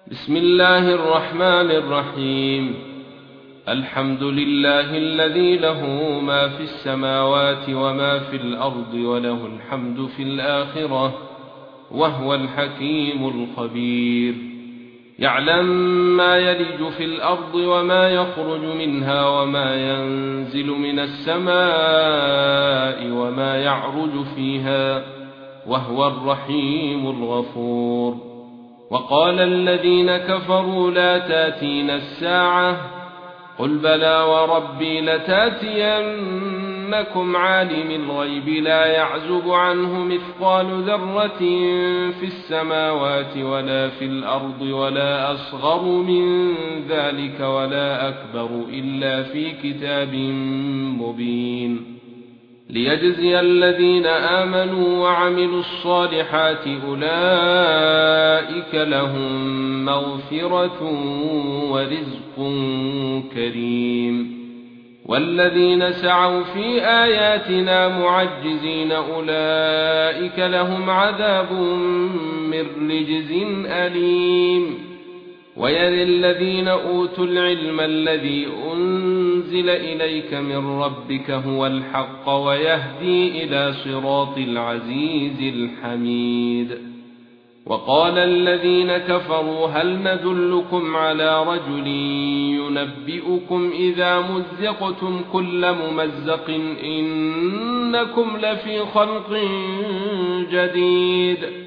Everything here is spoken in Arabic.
بسم الله الرحمن الرحيم. الحمد لله الذي له ما في السماوات وما في الأرض وله الحمد في الآخرة وهو الحكيم الخبير. يعلم ما يلج في الأرض وما يخرج منها وما ينزل من السماء وما يعرج فيها وهو الرحيم الغفور. وقال الذين كفروا لا تاتينا الساعة قل بلى وربي لتاتينكم عالم الغيب لا يعزب عنه مثقال ذرة في السماوات ولا في الأرض ولا أصغر من ذلك ولا أكبر إلا في كتاب مبين ليجزي الذين آمنوا وعملوا الصالحات أولئك لهم مغفرة ورزق كريم. والذين سعوا في آياتنا معجزين أولئك لهم عذاب من رجز أليم. ويرى الذين أوتوا العلم الذي أنزل إليك من ربك هو الحق ويهدي إلى صراط العزيز الحميد. وقال الذين كفروا هل ندلكم على رجل ينبئكم إذا مزقتم كل ممزق إنكم لفي خلق جديد